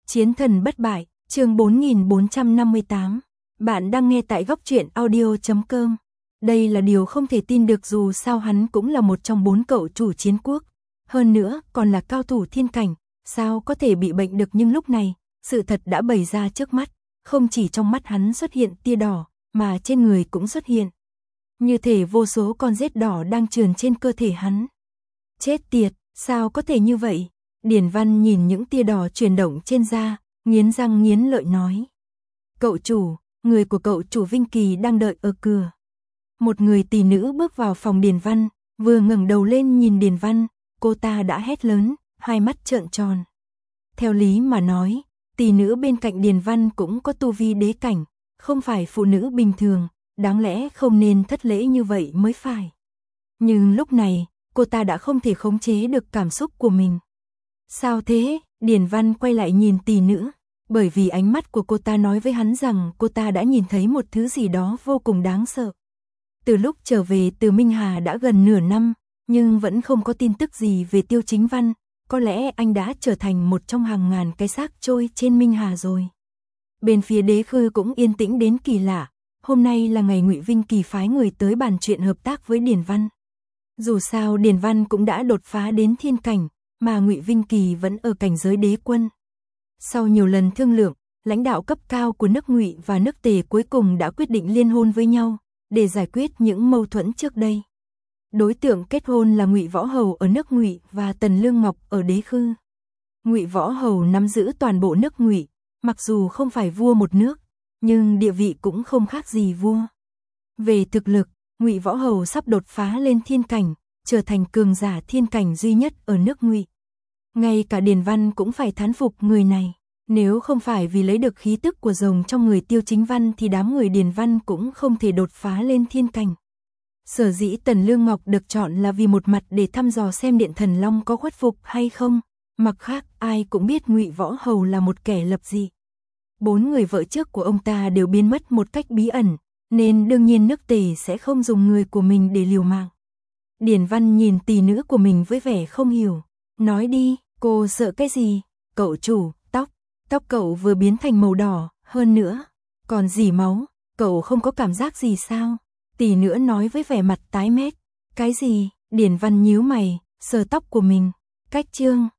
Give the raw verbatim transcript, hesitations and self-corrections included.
Chiến thần bất bại, chương bốn nghìn bốn trăm năm mươi tám. Bạn đang nghe tại góc truyện audio chấm com. Đây là điều không thể tin được, dù sao hắn cũng là một trong bốn cậu chủ chiến quốc. Hơn nữa, còn là cao thủ thiên cảnh, sao có thể bị bệnh được, nhưng lúc này, sự thật đã bày ra trước mắt. Không chỉ trong mắt hắn xuất hiện tia đỏ, mà trên người cũng xuất hiện. Như thể vô số con rết đỏ đang trườn trên cơ thể hắn. Chết tiệt, sao có thể như vậy? Điển Văn nhìn những tia đỏ chuyển động trên da, nghiến răng nghiến lợi nói. Cậu chủ, người của cậu chủ Vinh Kỳ đang đợi ở cửa. Một người tỷ nữ bước vào phòng Điển Văn, vừa ngẩng đầu lên nhìn Điển Văn, cô ta đã hét lớn, hai mắt trợn tròn. Theo lý mà nói, tỷ nữ bên cạnh Điển Văn cũng có tu vi đế cảnh, không phải phụ nữ bình thường, đáng lẽ không nên thất lễ như vậy mới phải. Nhưng lúc này, cô ta đã không thể khống chế được cảm xúc của mình. Sao thế? Điển Văn quay lại nhìn tỷ nữ, bởi vì ánh mắt của cô ta nói với hắn rằng cô ta đã nhìn thấy một thứ gì đó vô cùng đáng sợ. Từ lúc trở về từ Minh Hà đã gần nửa năm, nhưng vẫn không có tin tức gì về Tiêu Chính Văn, có lẽ anh đã trở thành một trong hàng ngàn cái xác trôi trên Minh Hà rồi. Bên phía Đế Khư cũng yên tĩnh đến kỳ lạ, hôm nay là ngày Ngụy Vinh Kỳ phái người tới bàn chuyện hợp tác với Điển Văn. Dù sao Điển Văn cũng đã đột phá đến thiên cảnh, mà Ngụy Vinh Kỳ vẫn ở cảnh giới đế quân. Sau nhiều lần thương lượng, lãnh đạo cấp cao của nước Ngụy và nước Tề cuối cùng đã quyết định liên hôn với nhau, để giải quyết những mâu thuẫn trước đây. Đối tượng kết hôn là Ngụy Võ Hầu ở nước Ngụy và Tần Lương Ngọc ở Đế Khư. Ngụy Võ Hầu nắm giữ toàn bộ nước Ngụy, mặc dù không phải vua một nước, nhưng địa vị cũng không khác gì vua. Về thực lực, Ngụy Võ Hầu sắp đột phá lên thiên cảnh, trở thành cường giả thiên cảnh duy nhất ở nước Ngụy. Ngay cả Điển Văn cũng phải thán phục người này, nếu không phải vì lấy được khí tức của rồng trong người Tiêu Chính Văn thì đám người Điển Văn cũng không thể đột phá lên thiên cảnh. Sở dĩ Tần Lương Ngọc được chọn là vì một mặt để thăm dò xem Điện Thần Long có khuất phục hay không, mặt khác ai cũng biết Ngụy Võ Hầu là một kẻ lập dị. Bốn người vợ trước của ông ta đều biến mất một cách bí ẩn, nên đương nhiên nước Tề sẽ không dùng người của mình để liều mạng. Điển Văn nhìn tỷ nữ của mình với vẻ không hiểu, nói đi, cô sợ cái gì? Cậu chủ, tóc, tóc cậu vừa biến thành màu đỏ, hơn nữa, còn dỉ máu, cậu không có cảm giác gì sao? Tỷ nữ nói với vẻ mặt tái mét. Cái gì? Điển Văn nhíu mày, sờ tóc của mình. Cách chương